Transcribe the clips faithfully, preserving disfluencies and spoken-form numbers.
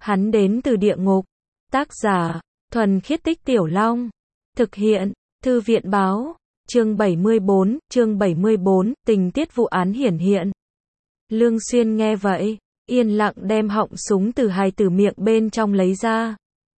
Hắn đến từ địa ngục. Tác giả, Thuần Khiết Tích Tiểu Long. Thực hiện, Thư viện báo. Chương bảy mươi bốn, chương bảy mươi bốn, tình tiết vụ án hiển hiện. Lương Xuyên nghe vậy, yên lặng đem họng súng từ hài tử miệng bên trong lấy ra.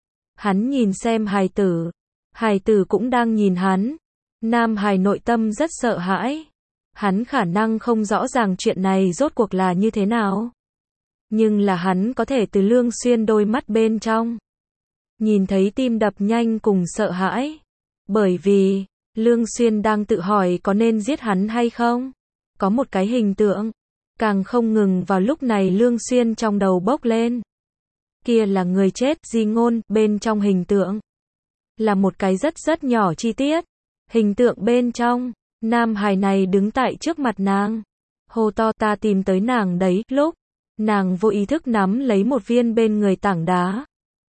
Hắn nhìn xem hài tử. Hài tử cũng đang nhìn hắn. Nam hài nội tâm rất sợ hãi. Hắn khả năng không rõ ràng chuyện này rốt cuộc là như thế nào. Nhưng là hắn có thể từ Lương Xuyên đôi mắt bên trong nhìn thấy tim đập nhanh cùng sợ hãi. Bởi vì, Lương Xuyên đang tự hỏi có nên giết hắn hay không. Có một cái hình tượng, càng không ngừng vào lúc này Lương Xuyên trong đầu bốc lên. Kia là người chết, Di Ngôn, bên trong hình tượng. Là một cái rất rất nhỏ chi tiết. Hình tượng bên trong, nam hài này đứng tại trước mặt nàng. Hô to ta tìm tới nàng đấy, lúc nàng vô ý thức nắm lấy một viên bên người tảng đá.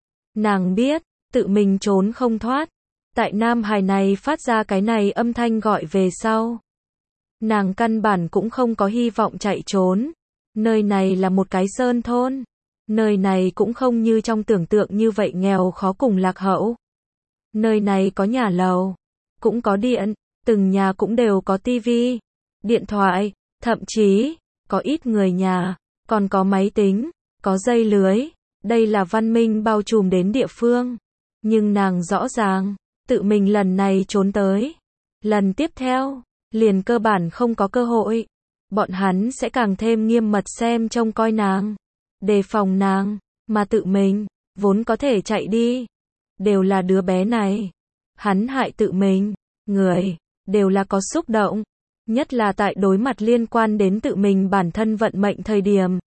Nàng biết, tự mình trốn không thoát. Tại nam hài này phát ra cái này âm thanh gọi về sau. Nàng căn bản cũng không có hy vọng chạy trốn. Nơi này là một cái sơn thôn. Nơi này cũng không như trong tưởng tượng như vậy nghèo khó cùng lạc hậu. Nơi này có nhà lầu, cũng có điện, từng nhà cũng đều có tivi, điện thoại, thậm chí, có ít người nhà, còn có máy tính, có dây lưới. Đây là văn minh bao trùm đến địa phương. Nhưng nàng rõ ràng, tự mình lần này trốn tới. Lần tiếp theo, liền cơ bản không có cơ hội. Bọn hắn sẽ càng thêm nghiêm mật xem trông coi nàng, đề phòng nàng, mà tự mình, vốn có thể chạy đi. Đều là đứa bé này. Hắn hại tự mình, người, đều là có xúc động. Nhất là tại đối mặt liên quan đến tự mình bản thân vận mệnh thời điểm.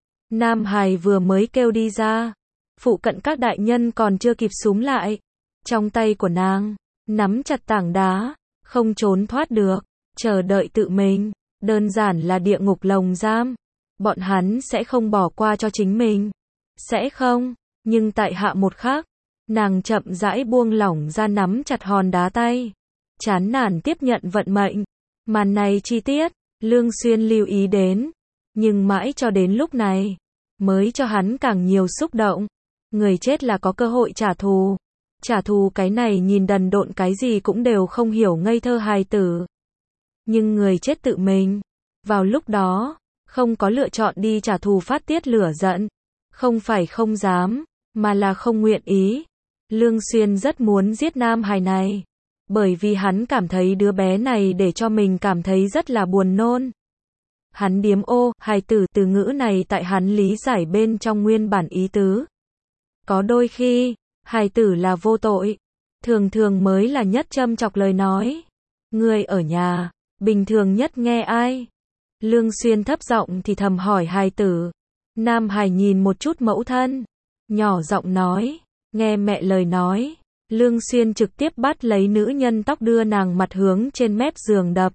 Nam hài vừa mới kêu đi ra. Phụ cận các đại nhân còn chưa kịp xúm lại. Trong tay của nàng, nắm chặt tảng đá, không trốn thoát được, chờ đợi tự mình. Đơn giản là địa ngục lồng giam. Bọn hắn sẽ không bỏ qua cho chính mình. Sẽ không, nhưng tại hạ một khắc, nàng chậm rãi buông lỏng ra nắm chặt hòn đá tay. Chán nản tiếp nhận vận mệnh. Màn này chi tiết, Lương Xuyên lưu ý đến. Nhưng mãi cho đến lúc này, mới cho hắn càng nhiều xúc động. Người chết là có cơ hội trả thù. Trả thù cái này nhìn đần độn cái gì cũng đều không hiểu ngây thơ hài tử. Nhưng người chết tự mình, vào lúc đó, không có lựa chọn đi trả thù phát tiết lửa giận. Không phải không dám, mà là không nguyện ý. Lương Xuyên rất muốn giết nam hài này. Bởi vì hắn cảm thấy đứa bé này để cho mình cảm thấy rất là buồn nôn. Hắn điếm ô, hài tử, từ ngữ này tại hắn lý giải bên trong nguyên bản ý tứ. Có đôi khi, hài tử là vô tội. Thường thường mới là nhất châm chọc lời nói. Người ở nhà, bình thường nhất nghe ai? Lương Xuyên thấp giọng thì thầm hỏi hài tử. Nam hài nhìn một chút mẫu thân. Nhỏ giọng nói, nghe mẹ lời nói. Lương Xuyên trực tiếp bắt lấy nữ nhân tóc đưa nàng mặt hướng trên mép giường đập.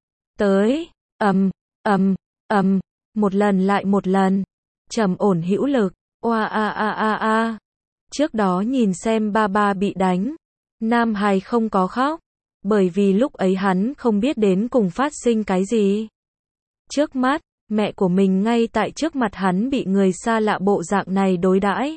Tới, ầm, ầm, ầm, một lần lại một lần. Trầm ổn hữu lực, oa a a a a. Trước đó nhìn xem ba ba bị đánh. Nam hài không có khóc. Bởi vì lúc ấy hắn không biết đến cùng phát sinh cái gì. Trước mắt, mẹ của mình ngay tại trước mặt hắn bị người xa lạ bộ dạng này đối đãi.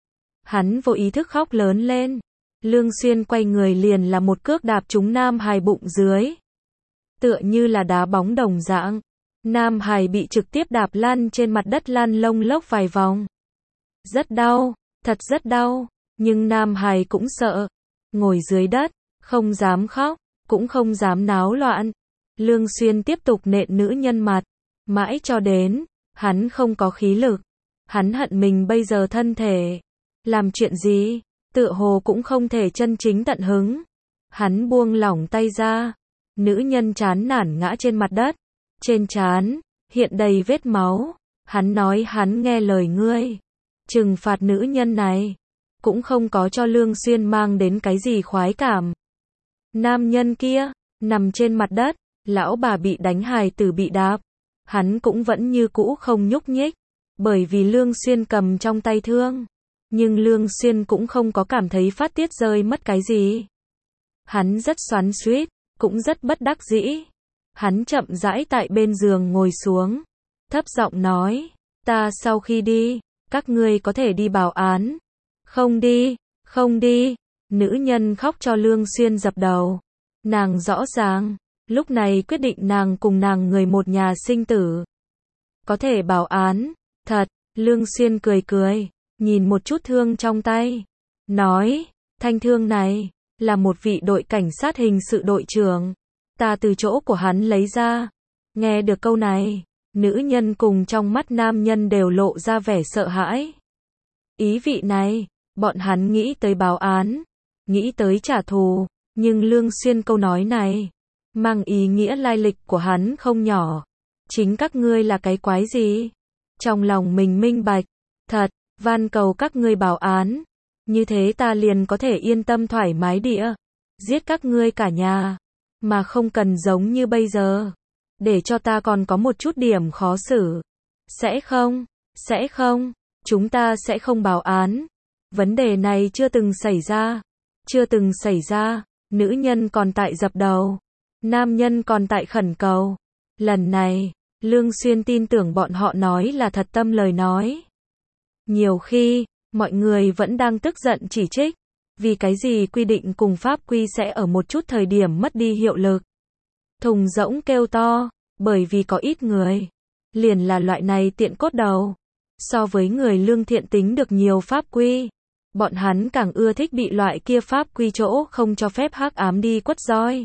Hắn vô ý thức khóc lớn lên. Lương Xuyên quay người liền là một cước đạp trúng nam hài bụng dưới. Tựa như là đá bóng đồng dạng. Nam hài bị trực tiếp đạp lăn trên mặt đất lăn lông lốc vài vòng. Rất đau, thật rất đau. Nhưng nam hài cũng sợ. Ngồi dưới đất, không dám khóc, cũng không dám náo loạn. Lương Xuyên tiếp tục nện nữ nhân mặt. Mãi cho đến, hắn không có khí lực. Hắn hận mình bây giờ thân thể. Làm chuyện gì? Tựa hồ cũng không thể chân chính tận hứng. Hắn buông lỏng tay ra. Nữ nhân chán nản ngã trên mặt đất. Trên trán, hiện đầy vết máu. Hắn nói hắn nghe lời ngươi. Trừng phạt nữ nhân này. Cũng không có cho Lương Xuyên mang đến cái gì khoái cảm. Nam nhân kia, nằm trên mặt đất. Lão bà bị đánh hài tử bị đạp. Hắn cũng vẫn như cũ không nhúc nhích. Bởi vì Lương Xuyên cầm trong tay thương. Nhưng Lương Xuyên cũng không có cảm thấy phát tiết rơi mất cái gì. Hắn rất xoắn xuýt, cũng rất bất đắc dĩ. Hắn chậm rãi tại bên giường ngồi xuống. Thấp giọng nói, ta sau khi đi, Các ngươi có thể đi báo án. Không đi, không đi. Nữ nhân khóc cho Lương Xuyên dập đầu. Nàng rõ ràng, lúc này quyết định nàng cùng nàng người một nhà sinh tử. Có thể báo án, thật. Lương Xuyên cười cười, nhìn một chút thương trong tay. Nói, thanh thương này, là một vị đội cảnh sát hình sự đội trưởng. Ta từ chỗ của hắn lấy ra. Nghe được câu này, nữ nhân cùng trong mắt nam nhân đều lộ ra vẻ sợ hãi. Ý vị này, bọn hắn nghĩ tới báo án, nghĩ tới trả thù, nhưng Lương Xuyên câu nói này, mang ý nghĩa lai lịch của hắn không nhỏ. Chính các ngươi là cái quái gì? Trong lòng mình minh bạch, thật, van cầu các ngươi báo án, như thế ta liền có thể yên tâm thoải mái địa, giết các ngươi cả nhà, mà không cần giống như bây giờ, để cho ta còn có một chút điểm khó xử. Sẽ không, sẽ không, chúng ta sẽ không báo án. Vấn đề này chưa từng xảy ra, chưa từng xảy ra, nữ nhân còn tại dập đầu, nam nhân còn tại khẩn cầu. Lần này, Lương Xuyên tin tưởng bọn họ nói là thật tâm lời nói. Nhiều khi, mọi người vẫn đang tức giận chỉ trích, vì cái gì quy định cùng pháp quy sẽ ở một chút thời điểm mất đi hiệu lực. Thùng rỗng kêu to, bởi vì có ít người, liền là loại này tiện cốt đầu. So với người lương thiện tính được nhiều pháp quy, bọn hắn càng ưa thích bị loại kia pháp quy chỗ không cho phép hắc ám đi quất roi.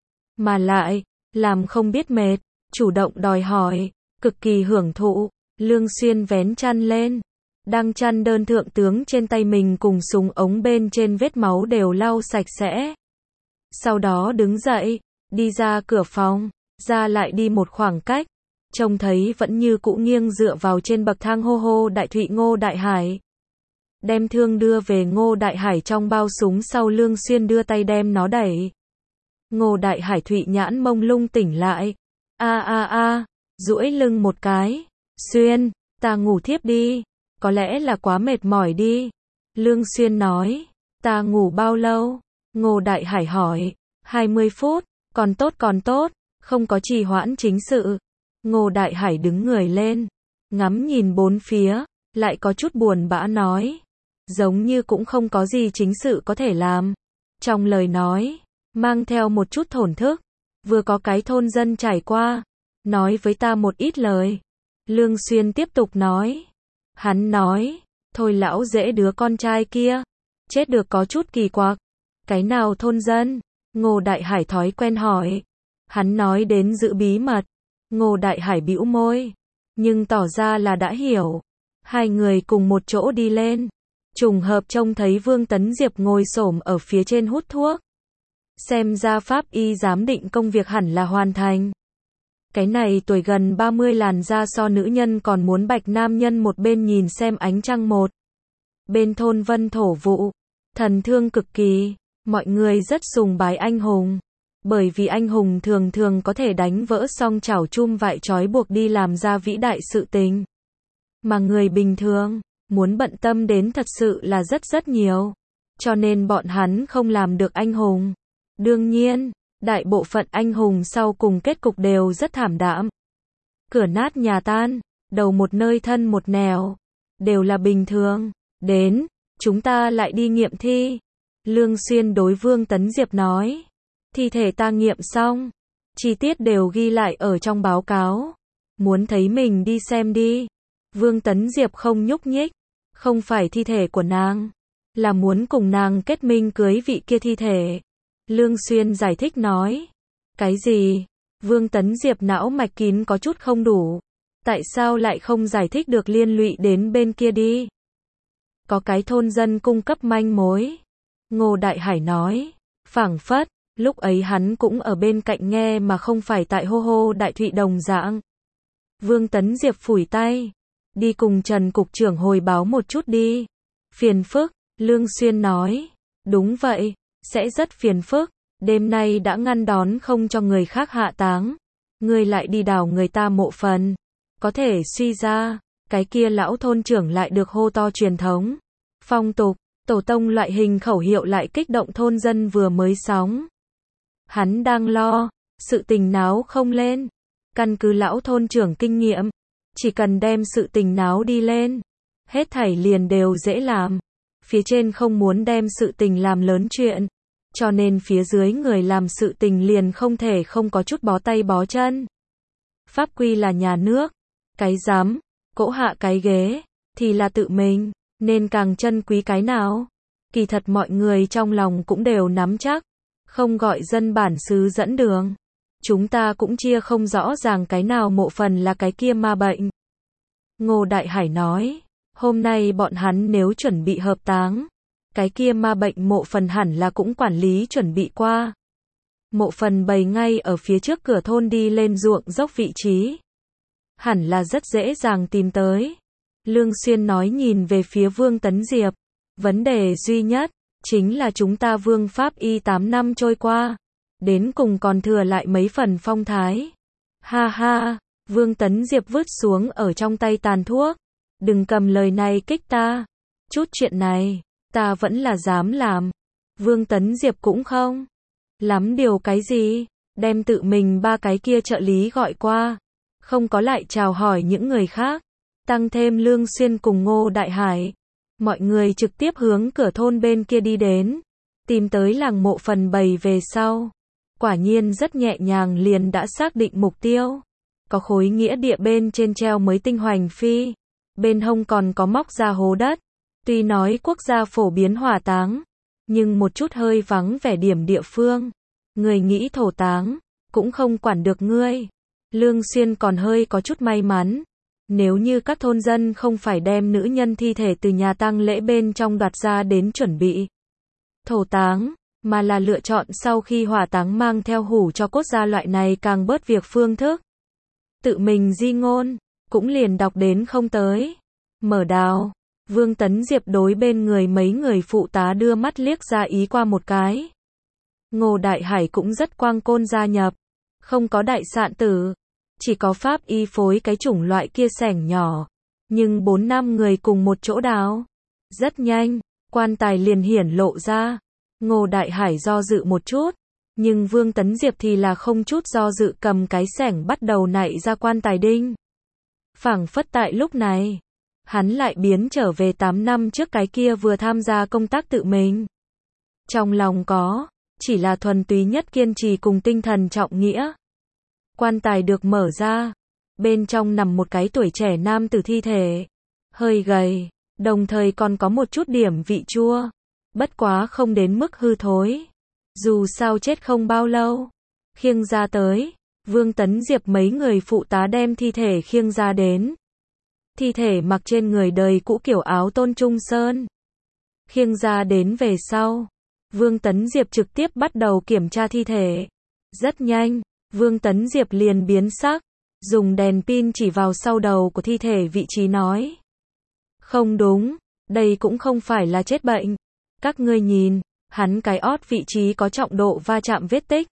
Mà lại, làm không biết mệt, chủ động đòi hỏi, cực kỳ hưởng thụ. Lương Xuyên vén chăn lên, đang chăn đơn thượng tướng trên tay mình cùng súng ống bên trên vết máu đều lau sạch sẽ. Sau đó đứng dậy, đi ra cửa phòng, ra lại đi một khoảng cách, trông thấy vẫn như cũ nghiêng dựa vào trên bậc thang hô hô đại thụy Ngô Đại Hải. Đem thương đưa về Ngô Đại Hải trong bao súng sau, Lương Xuyên đưa tay đem nó đẩy. Ngô Đại Hải thụy nhãn mông lung tỉnh lại. A a a, duỗi lưng một cái. Xuyên, ta ngủ thiếp đi. Có lẽ là quá mệt mỏi đi. Lương Xuyên nói. Ta ngủ bao lâu? Ngô Đại Hải hỏi. hai mươi phút, còn tốt còn tốt, không có trì hoãn chính sự. Ngô Đại Hải đứng người lên, ngắm nhìn bốn phía, lại có chút buồn bã nói. Giống như cũng không có gì chính sự có thể làm. Trong lời nói, mang theo một chút thổn thức. Vừa có cái thôn dân trải qua, nói với ta một ít lời. Lương Xuyên tiếp tục nói. Hắn nói, thôi lão dễ đứa con trai kia, chết được có chút kỳ quặc. Cái nào thôn dân? Ngô Đại Hải thói quen hỏi. Hắn nói đến giữ bí mật. Ngô Đại Hải bĩu môi, nhưng tỏ ra là đã hiểu. Hai người cùng một chỗ đi lên, trùng hợp trông thấy Vương Tấn Diệp ngồi xổm ở phía trên hút thuốc. Xem ra pháp y giám định công việc hẳn là hoàn thành. Cái này tuổi gần ba mươi làn da so nữ nhân còn muốn bạch, nam nhân một bên nhìn xem ánh trăng, một bên thôn vân thổ vụ, thần thương cực kỳ. Mọi người rất sùng bái anh hùng, bởi vì anh hùng thường thường có thể đánh vỡ song chảo chum vại trói buộc đi làm ra vĩ đại sự tình. Mà người bình thường, muốn bận tâm đến thật sự là rất rất nhiều. Cho nên bọn hắn không làm được anh hùng. Đương nhiên, đại bộ phận anh hùng sau cùng kết cục đều rất thảm đạm. Cửa nát nhà tan, đầu một nơi thân một nẻo. Đều là bình thường. Đến, chúng ta lại đi nghiệm thi. Lương Xuyên đối Vương Tấn Diệp nói. Thi thể ta nghiệm xong, chi tiết đều ghi lại ở trong báo cáo. Muốn thấy mình đi xem đi. Vương Tấn Diệp không nhúc nhích. Không phải thi thể của nàng, là muốn cùng nàng kết minh cưới vị kia thi thể. Lương Xuyên giải thích nói. Cái gì? Vương Tấn Diệp não mạch kín có chút không đủ. Tại sao lại không giải thích được liên lụy đến bên kia đi? Có cái thôn dân cung cấp manh mối. Ngô Đại Hải nói. Phảng phất, lúc ấy hắn cũng ở bên cạnh nghe mà không phải tại hô hô đại thụy đồng dạng. Vương Tấn Diệp phủi tay. Đi cùng Trần Cục trưởng hồi báo một chút đi. Phiền phức, Lương Xuyên nói. Đúng vậy, sẽ rất phiền phức. Đêm nay đã ngăn đón không cho người khác hạ táng. Ngươi lại đi đào người ta mộ phần. Có thể suy ra, cái kia lão thôn trưởng lại được hô to truyền thống. Phong tục, tổ tông loại hình khẩu hiệu lại kích động thôn dân vừa mới sóng. Hắn đang lo, sự tình náo không lên. Căn cứ lão thôn trưởng kinh nghiệm, chỉ cần đem sự tình náo đi lên, hết thảy liền đều dễ làm. Phía trên không muốn đem sự tình làm lớn chuyện, cho nên phía dưới người làm sự tình liền không thể không có chút bó tay bó chân. Pháp quy là nhà nước, cái dám, cỗ hạ cái ghế, thì là tự mình, nên càng trân quý cái nào. Kỳ thật mọi người trong lòng cũng đều nắm chắc, không gọi dân bản xứ dẫn đường. Chúng ta cũng chia không rõ ràng cái nào mộ phần là cái kia ma bệnh. Ngô Đại Hải nói, hôm nay bọn hắn nếu chuẩn bị hợp táng, cái kia ma bệnh mộ phần hẳn là cũng quản lý chuẩn bị qua. Mộ phần bày ngay ở phía trước cửa thôn đi lên ruộng dốc vị trí. Hẳn là rất dễ dàng tìm tới. Lương Xuyên nói nhìn về phía Vương Tấn Diệp. Vấn đề duy nhất, chính là chúng ta vương pháp y tám năm trôi qua. Đến cùng còn thừa lại mấy phần phong thái. Ha ha, Vương Tấn Diệp vứt xuống ở trong tay tàn thuốc. Đừng cầm lời này kích ta. Chút chuyện này, ta vẫn là dám làm. Vương Tấn Diệp cũng không lắm điều cái gì, đem tự mình ba cái kia trợ lý gọi qua. Không có lại chào hỏi những người khác. Tăng thêm Lương Xuyên cùng Ngô Đại Hải. Mọi người trực tiếp hướng cửa thôn bên kia đi đến. Tìm tới làng mộ phần bày về sau. Quả nhiên rất nhẹ nhàng liền đã xác định mục tiêu. Có khối nghĩa địa bên trên treo mới tinh hoành phi. Bên hông còn có móc ra hố đất. Tuy nói quốc gia phổ biến hỏa táng, nhưng một chút hơi vắng vẻ điểm địa phương. Người nghĩ thổ táng, cũng không quản được ngươi. Lương Xuyên còn hơi có chút may mắn. Nếu như các thôn dân không phải đem nữ nhân thi thể từ nhà tang lễ bên trong đoạt ra đến chuẩn bị thổ táng, mà là lựa chọn sau khi hỏa táng mang theo hủ cho cốt ra loại này càng bớt việc phương thức. Tự mình di ngôn, cũng liền đọc đến không tới. Mở đào, Vương Tấn Diệp đối bên người mấy người phụ tá đưa mắt liếc ra ý qua một cái. Ngô Đại Hải cũng rất quang côn gia nhập, không có đại sạn tử. Chỉ có pháp y phối cái chủng loại kia sẻng nhỏ. Nhưng bốn năm người cùng một chỗ đào. Rất nhanh, quan tài liền hiển lộ ra. Ngô Đại Hải do dự một chút. Nhưng Vương Tấn Diệp thì là không chút do dự cầm cái sẻng bắt đầu nạy ra quan tài đinh. Phảng phất tại lúc này, hắn lại biến trở về tám năm trước cái kia vừa tham gia công tác tự mình. Trong lòng có, chỉ là thuần túy nhất kiên trì cùng tinh thần trọng nghĩa. Quan tài được mở ra, bên trong nằm một cái tuổi trẻ nam tử thi thể, hơi gầy, đồng thời còn có một chút điểm vị chua, bất quá không đến mức hư thối. Dù sao chết không bao lâu, khiêng ra tới, Vương Tấn Diệp mấy người phụ tá đem thi thể khiêng ra đến. Thi thể mặc trên người đời cũ kiểu áo tôn trung sơn. Khiêng ra đến về sau, Vương Tấn Diệp trực tiếp bắt đầu kiểm tra thi thể. Rất nhanh, Vương Tấn Diệp liền biến sắc, dùng đèn pin chỉ vào sau đầu của thi thể vị trí nói. Không đúng, đây cũng không phải là chết bệnh. Các ngươi nhìn, hắn cái ót vị trí có trọng độ va chạm vết tích.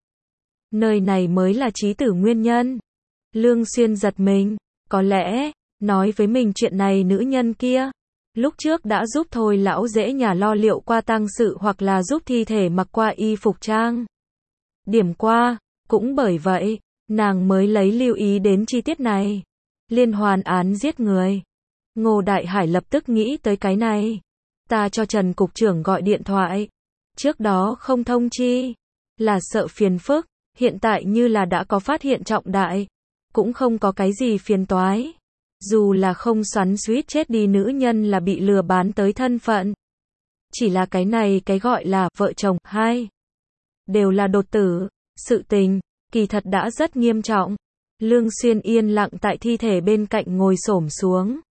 Nơi này mới là chí tử nguyên nhân. Lương Xuyên giật mình, có lẽ, nói với mình chuyện này nữ nhân kia. Lúc trước đã giúp thôi lão dễ nhà lo liệu qua tang sự hoặc là giúp thi thể mặc qua y phục trang. Điểm qua. Cũng bởi vậy, nàng mới lấy lưu ý đến chi tiết này. Liên hoàn án giết người. Ngô Đại Hải lập tức nghĩ tới cái này. Ta cho Trần Cục trưởng gọi điện thoại. Trước đó không thông chi. Là sợ phiền phức. Hiện tại như là đã có phát hiện trọng đại. Cũng không có cái gì phiền toái. Dù là không xoắn xuýt chết đi nữ nhân là bị lừa bán tới thân phận. Chỉ là cái này cái gọi là vợ chồng hai. Đều là đột tử. Sự tình, kỳ thật đã rất nghiêm trọng. Lương Xuyên yên lặng tại thi thể bên cạnh ngồi xổm xuống.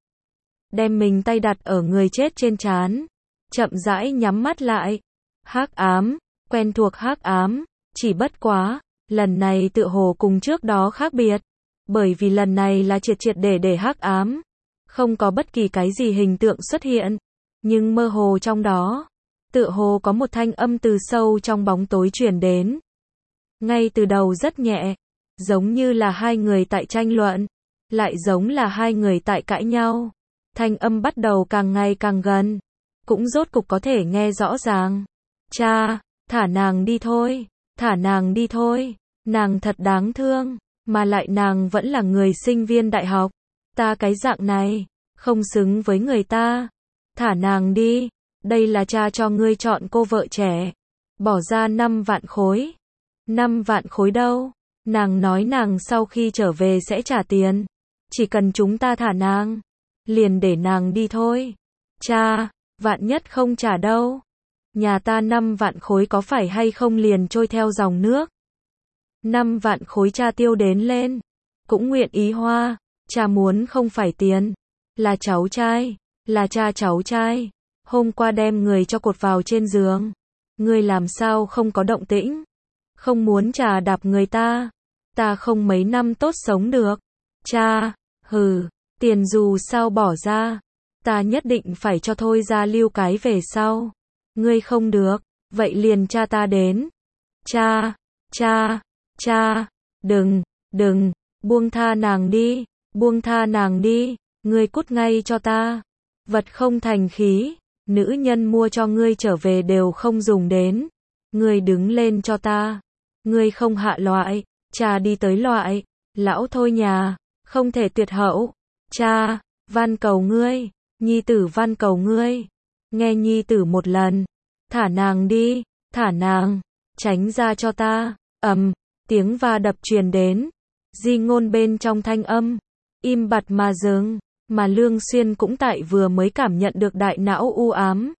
Đem mình tay đặt ở người chết trên trán. Chậm rãi nhắm mắt lại. Hắc ám, quen thuộc hắc ám. Chỉ bất quá, lần này tựa hồ cùng trước đó khác biệt. Bởi vì lần này là triệt triệt để để hắc ám. Không có bất kỳ cái gì hình tượng xuất hiện. Nhưng mơ hồ trong đó, tựa hồ có một thanh âm từ sâu trong bóng tối truyền đến. Ngay từ đầu rất nhẹ, giống như là hai người tại tranh luận, lại giống là hai người tại cãi nhau. Thanh âm bắt đầu càng ngày càng gần, cũng rốt cục có thể nghe rõ ràng. Cha, thả nàng đi thôi, thả nàng đi thôi, nàng thật đáng thương, mà lại nàng vẫn là người sinh viên đại học. Ta cái dạng này, không xứng với người ta. Thả nàng đi, đây là cha cho ngươi chọn cô vợ trẻ. Bỏ ra năm vạn khối. Năm vạn khối đâu? Nàng nói nàng sau khi trở về sẽ trả tiền. Chỉ cần chúng ta thả nàng, liền để nàng đi thôi. Cha, vạn nhất không trả đâu. Nhà ta năm vạn khối có phải hay không liền trôi theo dòng nước. Năm vạn khối cha tiêu đến lên. Cũng nguyện ý hoa. Cha muốn không phải tiền. Là cháu trai. Là cha cháu trai. Hôm qua đem người cho cột vào trên giường. Ngươi làm sao không có động tĩnh? Không muốn trà đạp người ta. Ta không mấy năm tốt sống được. Cha, hừ, tiền dù sao bỏ ra. Ta nhất định phải cho thôi ra lưu cái về sau. Ngươi không được, vậy liền cha ta đến. Cha, cha, cha, đừng, đừng, buông tha nàng đi, buông tha nàng đi, ngươi cút ngay cho ta. Vật không thành khí, nữ nhân mua cho ngươi trở về đều không dùng đến. Ngươi đứng lên cho ta. Ngươi không hạ loại, cha đi tới loại. Lão thôi nhà, không thể tuyệt hậu. Cha, van cầu ngươi, nhi tử van cầu ngươi. Nghe nhi tử một lần. Thả nàng đi, thả nàng, tránh ra cho ta. Ầm, tiếng va đập truyền đến. Di Ngôn bên trong thanh âm, im bặt mà dừng. Mà Lương Xuyên cũng tại vừa mới cảm nhận được đại não u ám.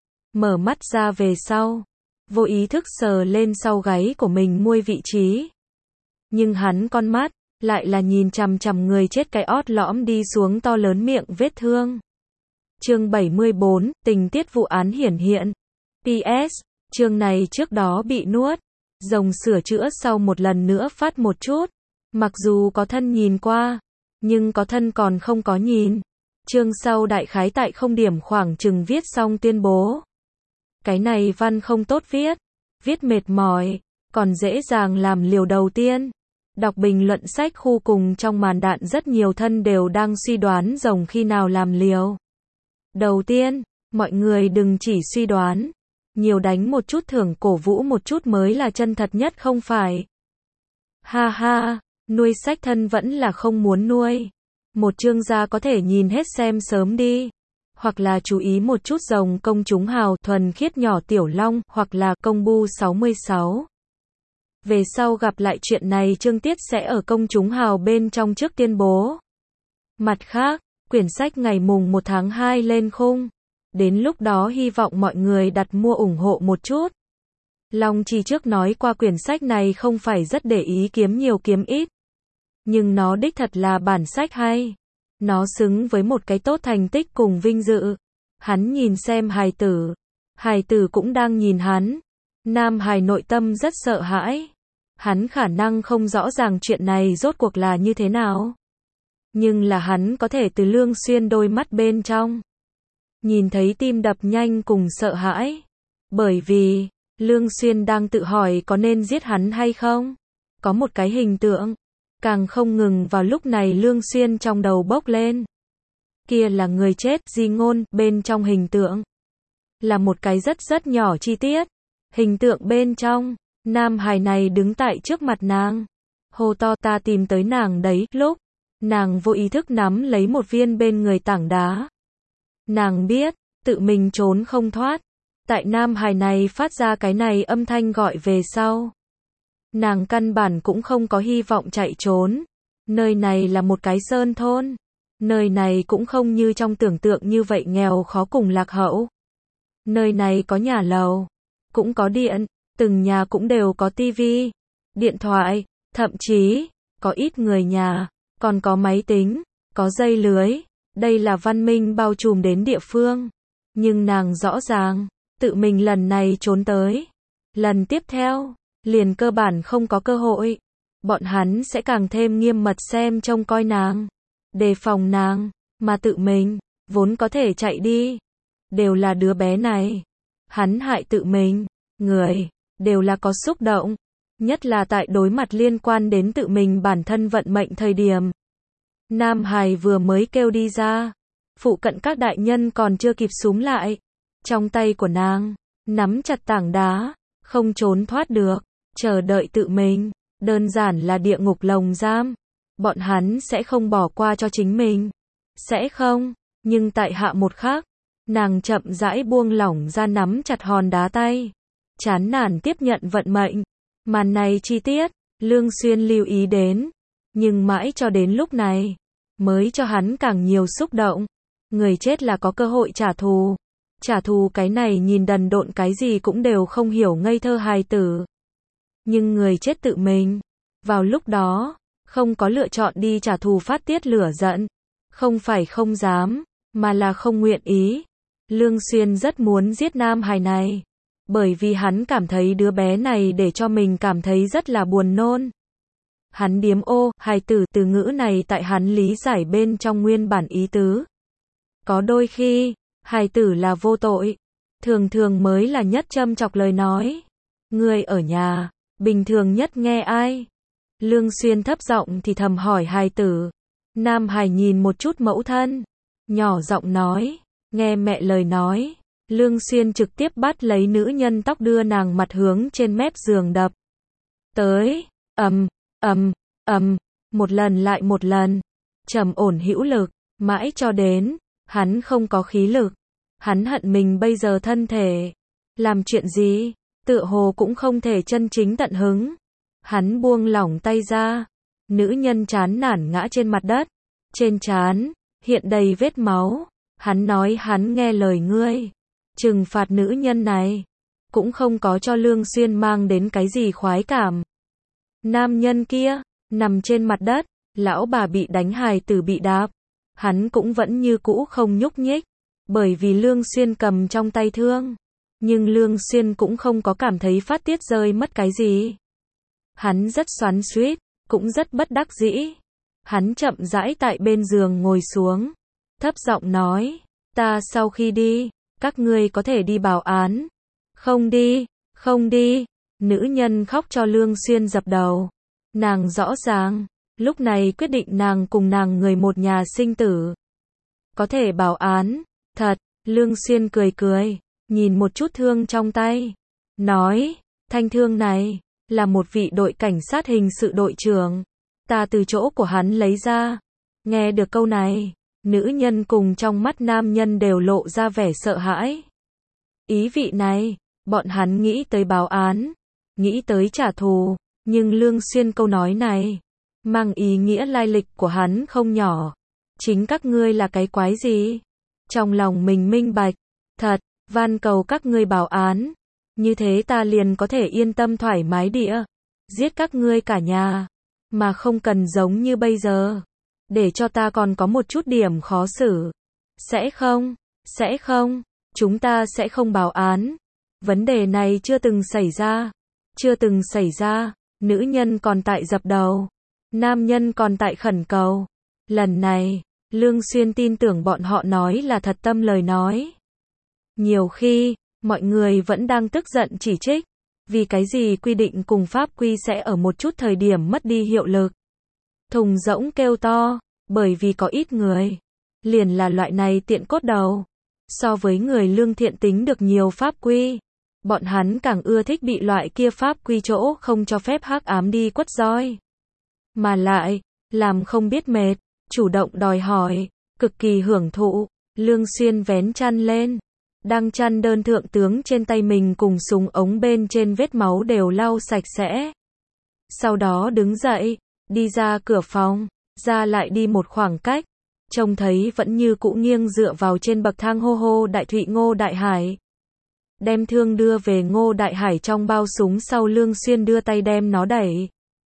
Mở mắt ra về sau, vô ý thức sờ lên sau gáy của mình muôi vị trí. Nhưng hắn con mắt, lại là nhìn chằm chằm người chết cái ót lõm đi xuống to lớn miệng vết thương. Chương bảy mươi bốn, tình tiết vụ án hiển hiện. pê ét, chương này trước đó bị nuốt. Rồng sửa chữa sau một lần nữa phát một chút. Mặc dù có thân nhìn qua, nhưng có thân còn không có nhìn. Chương sau đại khái tại không điểm khoảng chừng viết xong tuyên bố. Cái này văn không tốt viết. Viết mệt mỏi. Còn dễ dàng làm liều đầu tiên. Đọc bình luận sách khu cùng trong màn đạn rất nhiều thân đều đang suy đoán rồng khi nào làm liều. Đầu tiên, mọi người đừng chỉ suy đoán. Nhiều đánh một chút thưởng cổ vũ một chút mới là chân thật nhất không phải. Ha ha, nuôi sách thân vẫn là không muốn nuôi. Một chương gia có thể nhìn hết xem sớm đi. Hoặc là chú ý một chút rồng công chúng hào thuần khiết nhỏ tiểu long, hoặc là công bu sáu mươi sáu. Về sau gặp lại chuyện này chương tiết sẽ ở công chúng hào bên trong trước tuyên bố. Mặt khác, quyển sách ngày mùng một tháng hai lên khung. Đến lúc đó hy vọng mọi người đặt mua ủng hộ một chút. Long Chi trước nói qua quyển sách này không phải rất để ý kiếm nhiều kiếm ít. Nhưng nó đích thật là bản sách hay. Nó xứng với một cái tốt thành tích cùng vinh dự. Hắn nhìn xem hài tử. Hài tử cũng đang nhìn hắn. Nam hài nội tâm rất sợ hãi. Hắn khả năng không rõ ràng chuyện này rốt cuộc là như thế nào. Nhưng là hắn có thể từ Lương Xuyên đôi mắt bên trong. Nhìn thấy tim đập nhanh cùng sợ hãi. Bởi vì, Lương Xuyên đang tự hỏi có nên giết hắn hay không. Có một cái hình tượng. Càng không ngừng vào lúc này Lương Xuyên trong đầu bốc lên. Kia là người chết, Di Ngôn, bên trong hình tượng. Là một cái rất rất nhỏ chi tiết. Hình tượng bên trong, nam hài này đứng tại trước mặt nàng. Hô to ta tìm tới nàng đấy, lúc. Nàng vô ý thức nắm lấy một viên bên người tảng đá. Nàng biết, tự mình trốn không thoát. Tại nam hài này phát ra cái này âm thanh gọi về sau. Nàng căn bản cũng không có hy vọng chạy trốn. Nơi này là một cái sơn thôn. Nơi này cũng không như trong tưởng tượng như vậy nghèo khó cùng lạc hậu. Nơi này có nhà lầu, cũng có điện, từng nhà cũng đều có tivi, điện thoại, thậm chí, có ít người nhà, còn có máy tính, có dây lưới. Đây là văn minh bao trùm đến địa phương. Nhưng nàng rõ ràng, tự mình lần này trốn tới. Lần tiếp theo, liền cơ bản không có cơ hội. Bọn hắn sẽ càng thêm nghiêm mật xem trông coi nàng, đề phòng nàng, mà tự mình, vốn có thể chạy đi. Đều là đứa bé này. Hắn hại tự mình, người, đều là có xúc động. Nhất là tại đối mặt liên quan đến tự mình bản thân vận mệnh thời điểm. Nam hài vừa mới kêu đi ra. Phụ cận các đại nhân còn chưa kịp xúm lại. Trong tay của nàng, nắm chặt tảng đá, không trốn thoát được, chờ đợi tự mình. Đơn giản là địa ngục lồng giam. Bọn hắn sẽ không bỏ qua cho chính mình. Sẽ không. Nhưng tại hạ một khắc, nàng chậm rãi buông lỏng ra nắm chặt hòn đá tay, chán nản tiếp nhận vận mệnh. Màn này chi tiết, Lương Xuyên lưu ý đến, nhưng mãi cho đến lúc này, mới cho hắn càng nhiều xúc động. Người chết là có cơ hội trả thù. Trả thù cái này nhìn đần độn cái gì cũng đều không hiểu ngây thơ hài tử. Nhưng người chết tự mình, vào lúc đó, không có lựa chọn đi trả thù phát tiết lửa giận. Không phải không dám, mà là không nguyện ý. Lương Xuyên rất muốn giết nam hài này, bởi vì hắn cảm thấy đứa bé này để cho mình cảm thấy rất là buồn nôn. Hắn điếm ô, hài tử từ ngữ này tại hắn lý giải bên trong nguyên bản ý tứ. Có đôi khi, hài tử là vô tội, thường thường mới là nhất châm chọc lời nói. Người ở nhà, bình thường nhất nghe ai? Lương Xuyên thấp giọng thì thầm hỏi hài tử. Nam hài nhìn một chút mẫu thân, nhỏ giọng nói, nghe mẹ lời nói. Lương Xuyên trực tiếp bắt lấy nữ nhân tóc đưa nàng mặt hướng trên mép giường đập. Tới, ầm, ầm, ầm, một lần lại một lần, trầm ổn hữu lực, mãi cho đến, hắn không có khí lực. Hắn hận mình bây giờ thân thể, làm chuyện gì, tựa hồ cũng không thể chân chính tận hứng. Hắn buông lỏng tay ra, nữ nhân chán nản ngã trên mặt đất, trên trán hiện đầy vết máu. Hắn nói hắn nghe lời ngươi, trừng phạt nữ nhân này, cũng không có cho Lương Xuyên mang đến cái gì khoái cảm. Nam nhân kia, nằm trên mặt đất, lão bà bị đánh hài tử bị đạp, hắn cũng vẫn như cũ không nhúc nhích, bởi vì Lương Xuyên cầm trong tay thương. Nhưng Lương Xuyên cũng không có cảm thấy phát tiết rơi mất cái gì. Hắn rất xoắn xuýt, cũng rất bất đắc dĩ. Hắn chậm rãi tại bên giường ngồi xuống, thấp giọng nói, ta sau khi đi, các ngươi có thể đi báo án. Không đi, không đi. Nữ nhân khóc cho Lương Xuyên dập đầu. Nàng rõ ràng, lúc này quyết định nàng cùng nàng người một nhà sinh tử. Có thể báo án, thật. Lương Xuyên cười cười, nhìn một chút thương trong tay, nói, thanh thương này, là một vị đội cảnh sát hình sự đội trưởng. Ta từ chỗ của hắn lấy ra. Nghe được câu này, nữ nhân cùng trong mắt nam nhân đều lộ ra vẻ sợ hãi. Ý vị này, bọn hắn nghĩ tới báo án, nghĩ tới trả thù, nhưng Lương Xuyên câu nói này, mang ý nghĩa lai lịch của hắn không nhỏ. Chính các ngươi là cái quái gì? Trong lòng mình minh bạch, thật, van cầu các ngươi báo án, như thế ta liền có thể yên tâm thoải mái địa, giết các ngươi cả nhà, mà không cần giống như bây giờ, để cho ta còn có một chút điểm khó xử. Sẽ không, sẽ không, chúng ta sẽ không báo án. Vấn đề này chưa từng xảy ra, chưa từng xảy ra. Nữ nhân còn tại dập đầu, nam nhân còn tại khẩn cầu. Lần này, Lương Xuyên tin tưởng bọn họ nói là thật tâm lời nói. Nhiều khi, mọi người vẫn đang tức giận chỉ trích, vì cái gì quy định cùng pháp quy sẽ ở một chút thời điểm mất đi hiệu lực. Thùng rỗng kêu to, bởi vì có ít người, liền là loại này tiện cốt đầu. So với người lương thiện tính được nhiều pháp quy, bọn hắn càng ưa thích bị loại kia pháp quy chỗ không cho phép hắc ám đi quất roi. Mà lại, làm không biết mệt, chủ động đòi hỏi, cực kỳ hưởng thụ. Lương Xuyên vén chăn lên, đang chăn đơn thượng tướng trên tay mình cùng súng ống bên trên vết máu đều lau sạch sẽ. Sau đó đứng dậy, đi ra cửa phòng, ra lại đi một khoảng cách, trông thấy vẫn như cũ nghiêng dựa vào trên bậc thang hô hô đại thụy Ngô Đại Hải. Đem thương đưa về Ngô Đại Hải trong bao súng sau. Lương Xuyên đưa tay đem nó đẩy.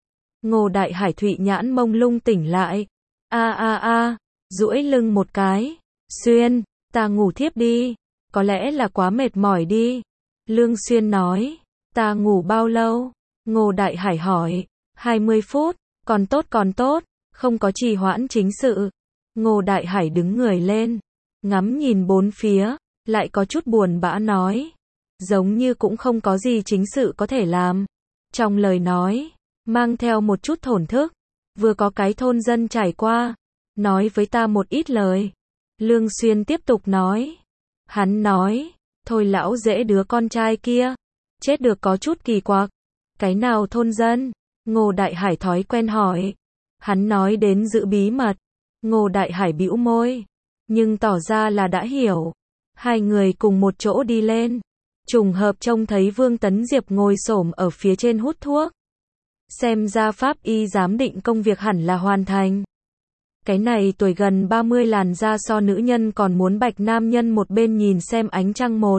Ngô Đại Hải thụy nhãn mông lung tỉnh lại. A a a, duỗi lưng một cái. Xuyên, ta ngủ thiếp đi. Có lẽ là quá mệt mỏi đi. Lương Xuyên nói. Ta ngủ bao lâu? Ngô Đại Hải hỏi. hai mươi phút, còn tốt còn tốt, không có trì hoãn chính sự. Ngô Đại Hải đứng người lên, ngắm nhìn bốn phía, lại có chút buồn bã nói. Giống như cũng không có gì chính sự có thể làm. Trong lời nói, mang theo một chút thổn thức. Vừa có cái thôn dân trải qua, nói với ta một ít lời. Lương Xuyên tiếp tục nói. Hắn nói, thôi lão dễ đứa con trai kia, chết được có chút kỳ quặc. Cái nào thôn dân? Ngô Đại Hải thói quen hỏi. Hắn nói đến giữ bí mật. Ngô Đại Hải bĩu môi. nhưng tỏ ra là đã hiểu. Hai người cùng một chỗ đi lên. Trùng hợp trông thấy Vương Tấn Diệp ngồi xổm ở phía trên hút thuốc. Xem ra pháp y giám định công việc hẳn là hoàn thành. Cái này tuổi gần ba mươi làn da so nữ nhân còn muốn bạch, nam nhân một bên nhìn xem ánh trăng, một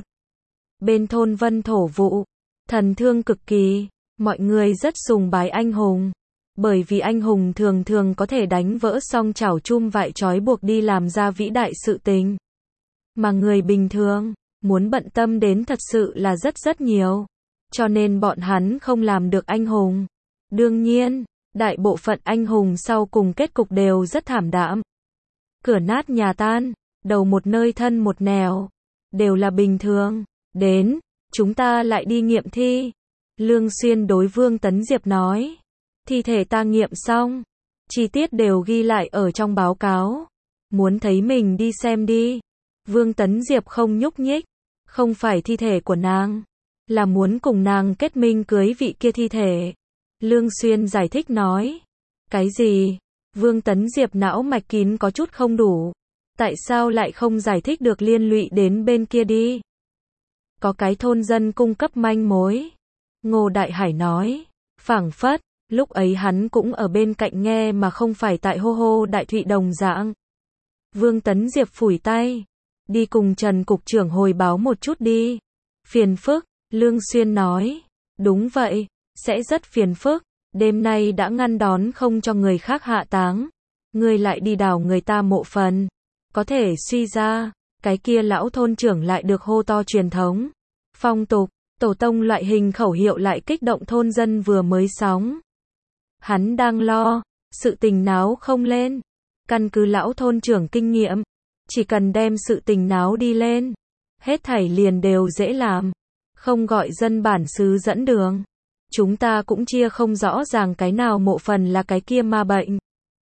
bên thôn vân thổ vụ. Thần thương cực kỳ. Mọi người rất sùng bái anh hùng. Bởi vì anh hùng thường thường có thể đánh vỡ song chảo chum vại trói buộc đi làm ra vĩ đại sự tình. Mà người bình thường, muốn bận tâm đến thật sự là rất rất nhiều. Cho nên bọn hắn không làm được anh hùng. Đương nhiên, đại bộ phận anh hùng sau cùng kết cục đều rất thảm đạm. Cửa nát nhà tan, đầu một nơi thân một nẻo. Đều là bình thường. Đến, chúng ta lại đi nghiệm thi. Lương Xuyên đối Vương Tấn Diệp nói. Thi thể ta nghiệm xong. Chi tiết đều ghi lại ở trong báo cáo. Muốn thấy mình đi xem đi. Vương Tấn Diệp không nhúc nhích. Không phải thi thể của nàng. Là muốn cùng nàng kết minh cưới vị kia thi thể. Lương Xuyên giải thích nói. Cái gì? Vương Tấn Diệp não mạch kín có chút không đủ. Tại sao lại không giải thích được liên lụy đến bên kia đi? Có cái thôn dân cung cấp manh mối. Ngô Đại Hải nói. Phảng phất, lúc ấy hắn cũng ở bên cạnh nghe mà không phải tại hô hô đại thụy đồng dạng. Vương Tấn Diệp phủi tay. Đi cùng Trần Cục trưởng hồi báo một chút đi. Phiền phức, Lương Xuyên nói. Đúng vậy, sẽ rất phiền phức. Đêm nay đã ngăn đón không cho người khác hạ táng. Ngươi lại đi đào người ta mộ phần. Có thể suy ra, cái kia lão thôn trưởng lại được hô to truyền thống. Phong tục, tổ tông loại hình khẩu hiệu lại kích động thôn dân vừa mới sóng. Hắn đang lo, sự tình náo không lên. Căn cứ lão thôn trưởng kinh nghiệm, chỉ cần đem sự tình náo đi lên, hết thảy liền đều dễ làm. Không gọi dân bản xứ dẫn đường. Chúng ta cũng chia không rõ ràng cái nào mộ phần là cái kia ma bệnh.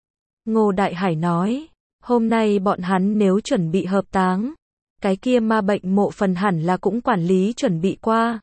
Ngô Đại Hải nói, hôm nay bọn hắn nếu chuẩn bị hợp táng, cái kia ma bệnh mộ phần hẳn là cũng quản lý chuẩn bị qua.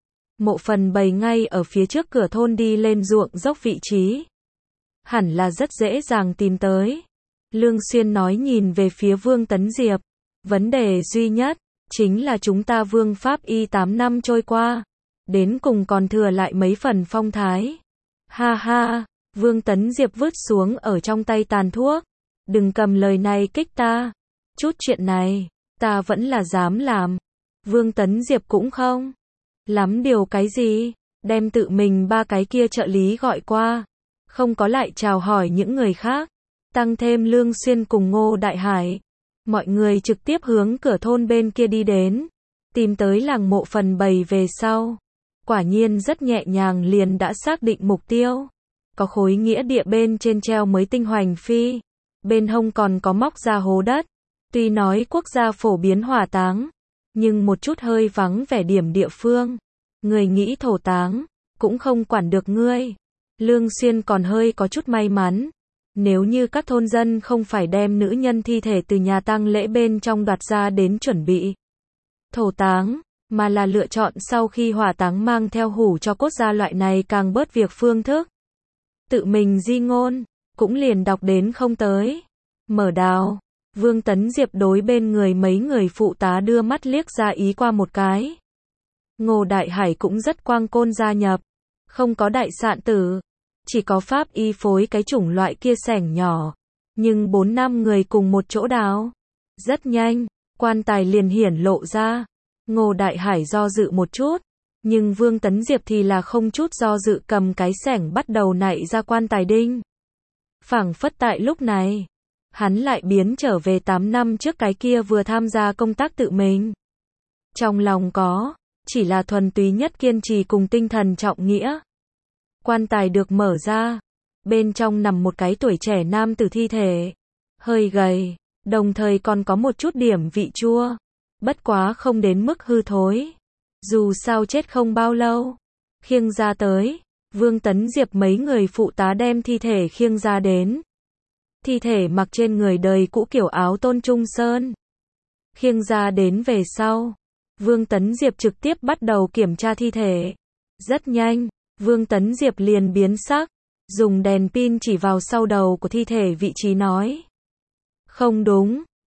Mộ phần bày ngay ở phía trước cửa thôn đi lên ruộng dốc vị trí. Hẳn là rất dễ dàng tìm tới. Lương Xuyên nói nhìn về phía Vương Tấn Diệp. Vấn đề duy nhất, chính là chúng ta vương pháp y tám năm trôi qua. Đến cùng còn thừa lại mấy phần phong thái. Ha ha, Vương Tấn Diệp vứt xuống ở trong tay tàn thuốc. Đừng cầm lời này kích ta. Chút chuyện này, ta vẫn là dám làm. Vương Tấn Diệp cũng không lắm điều cái gì. Đem tự mình ba cái kia trợ lý gọi qua. Không có lại chào hỏi những người khác. Tăng thêm Lương Xuyên cùng Ngô Đại Hải. Mọi người trực tiếp hướng cửa thôn bên kia đi đến. Tìm tới làng mộ phần bày về sau. Quả nhiên rất nhẹ nhàng liền đã xác định mục tiêu. Có khối nghĩa địa bên trên treo mới tinh hoành phi. Bên hông còn có móc ra hố đất. Tuy nói quốc gia phổ biến hỏa táng, nhưng một chút hơi vắng vẻ điểm địa phương. Người nghĩ thổ táng, cũng không quản được ngươi. Lương Xuyên còn hơi có chút may mắn. Nếu như các thôn dân không phải đem nữ nhân thi thể từ nhà tang lễ bên trong đoạt ra đến chuẩn bị thổ táng, mà là lựa chọn sau khi hỏa táng mang theo hủ cho cốt ra loại này càng bớt việc phương thức. Tự mình di ngôn, cũng liền đọc đến không tới. Mở đào, Vương Tấn Diệp đối bên người mấy người phụ tá đưa mắt liếc ra ý qua một cái. Ngô Đại Hải cũng rất quang côn gia nhập. Không có đại sạn tử. Chỉ có pháp y phối cái chủng loại kia sẻng nhỏ. Nhưng bốn năm người cùng một chỗ đào. Rất nhanh, quan tài liền hiển lộ ra. Ngô Đại Hải do dự một chút. Nhưng Vương Tấn Diệp thì là không chút do dự cầm cái sẻng bắt đầu nạy ra quan tài đinh. Phảng phất tại lúc này, hắn lại biến trở về tám năm trước cái kia vừa tham gia công tác tự mình. Trong lòng có, chỉ là thuần túy nhất kiên trì cùng tinh thần trọng nghĩa. Quan tài được mở ra, bên trong nằm một cái tuổi trẻ nam tử thi thể, hơi gầy, đồng thời còn có một chút điểm vị chua, bất quá không đến mức hư thối. Dù sao chết không bao lâu, khiêng ra tới, Vương Tấn Diệp mấy người phụ tá đem thi thể khiêng ra đến. Thi thể mặc trên người đời cũ kiểu áo tôn trung sơn. Khiêng ra đến về sau, Vương Tấn Diệp trực tiếp bắt đầu kiểm tra thi thể. Rất nhanh, Vương Tấn Diệp liền biến sắc, dùng đèn pin chỉ vào sau đầu của thi thể vị trí nói. Không đúng,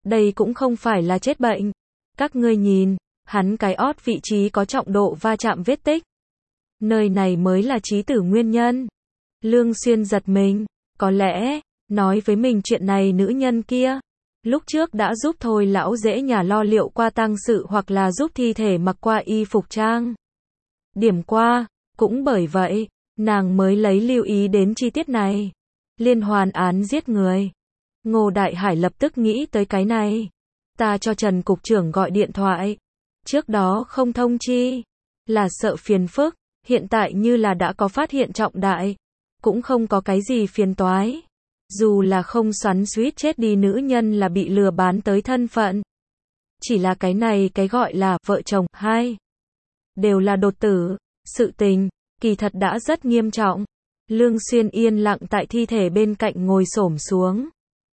Đây cũng không phải là chết bệnh. Các ngươi nhìn, hắn cái ót vị trí có trọng độ va chạm vết tích. Nơi này mới là chí tử nguyên nhân. Lương Xuyên giật mình, có lẽ, nói với mình chuyện này nữ nhân kia, lúc trước đã giúp thôi lão dễ nhà lo liệu qua tang sự hoặc là giúp thi thể mặc qua y phục trang. Điểm qua, cũng bởi vậy, nàng mới lấy lưu ý đến chi tiết này. Liên hoàn án giết người. Ngô Đại Hải lập tức nghĩ tới cái này. Ta cho Trần Cục trưởng gọi điện thoại. Trước đó không thông chi. Là sợ phiền phức. Hiện tại như là đã có phát hiện trọng đại. Cũng không có cái gì phiền toái. Dù là không xoắn suýt chết đi nữ nhân là bị lừa bán tới thân phận. Chỉ là cái này cái gọi là vợ chồng hai. Đều là đột tử. Sự tình, kỳ thật đã rất nghiêm trọng. Lương Xuyên yên lặng tại thi thể bên cạnh ngồi xổm xuống.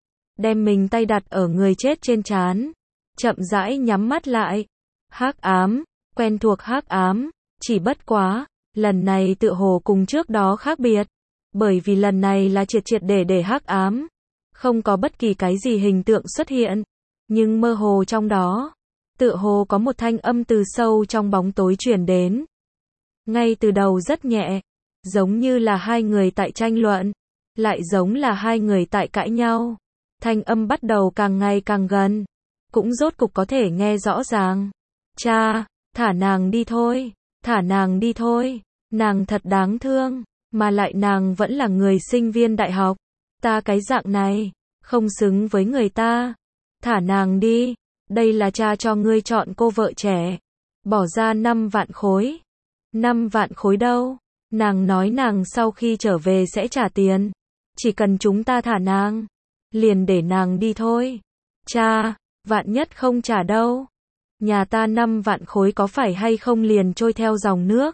Đem mình tay đặt ở người chết trên trán. Chậm rãi nhắm mắt lại. Hắc ám, quen thuộc hắc ám. Chỉ bất quá, lần này tựa hồ cùng trước đó khác biệt. Bởi vì lần này là triệt triệt để để hắc ám. Không có bất kỳ cái gì hình tượng xuất hiện. Nhưng mơ hồ trong đó, tựa hồ có một thanh âm từ sâu trong bóng tối truyền đến. Ngay từ đầu rất nhẹ. Giống như là hai người tại tranh luận. Lại giống là hai người tại cãi nhau. Thanh âm bắt đầu càng ngày càng gần. Cũng rốt cục có thể nghe rõ ràng. Cha, thả nàng đi thôi. Thả nàng đi thôi. Nàng thật đáng thương. Mà lại nàng vẫn là người sinh viên đại học. Ta cái dạng này, không xứng với người ta. Thả nàng đi. Đây là cha cho ngươi chọn cô vợ trẻ. Bỏ ra năm vạn khối. năm vạn khối đâu? Nàng nói nàng sau khi trở về sẽ trả tiền. Chỉ cần chúng ta thả nàng. Liền để nàng đi thôi. Cha, vạn nhất không trả đâu. Nhà ta năm vạn khối có phải hay không liền trôi theo dòng nước.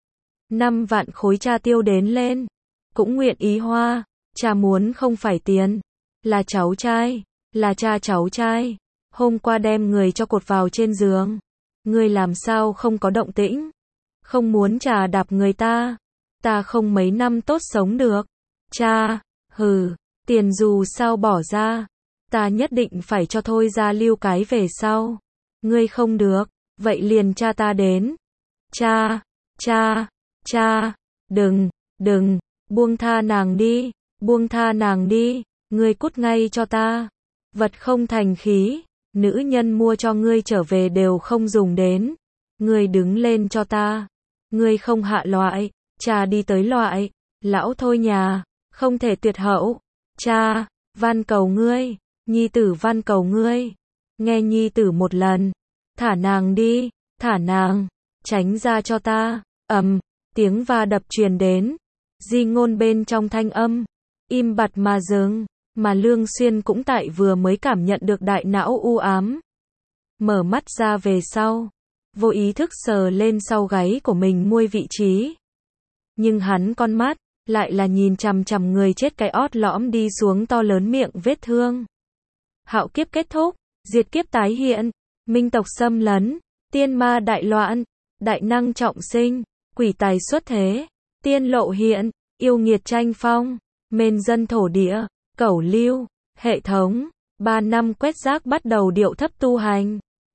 năm vạn khối cha tiêu đến lên. Cũng nguyện ý hoa. Cha muốn không phải tiền. Là cháu trai. Là cha cháu trai. Hôm qua đem người cho cột vào trên giường. Ngươi làm sao không có động tĩnh. Không muốn trà đạp người ta. Ta không mấy năm tốt sống được. Cha, hừ, tiền dù sao bỏ ra. Ta nhất định phải cho thôi ra lưu cái về sau. Ngươi không được, vậy liền cha ta đến. Cha, cha, cha, đừng, đừng, buông tha nàng đi, buông tha nàng đi, ngươi cút ngay cho ta. Vật không thành khí, nữ nhân mua cho ngươi trở về đều không dùng đến. Ngươi đứng lên cho ta. Ngươi không hạ loại, cha đi tới loại. Lão thôi nhà, không thể tuyệt hậu. Cha, van cầu ngươi, nhi tử van cầu ngươi. Nghe nhi tử một lần. Thả nàng đi, thả nàng, tránh ra cho ta. Ầm, tiếng va đập truyền đến. Di Ngôn bên trong thanh âm, im bặt mà dừng, mà Lương Xuyên cũng tại vừa mới cảm nhận được đại não u ám. Mở mắt ra về sau, vô ý thức sờ lên sau gáy của mình muôi vị trí. Nhưng hắn con mắt, lại là nhìn chằm chằm người chết cái ót lõm đi xuống to lớn miệng vết thương. Hạo kiếp kết thúc, diệt kiếp tái hiện, minh tộc xâm lấn, tiên ma đại loạn, đại năng trọng sinh, quỷ tài xuất thế, tiên lộ hiện, yêu nghiệt tranh phong, mên dân thổ địa, cẩu lưu, hệ thống, ba năm quét rác bắt đầu điệu thấp tu hành.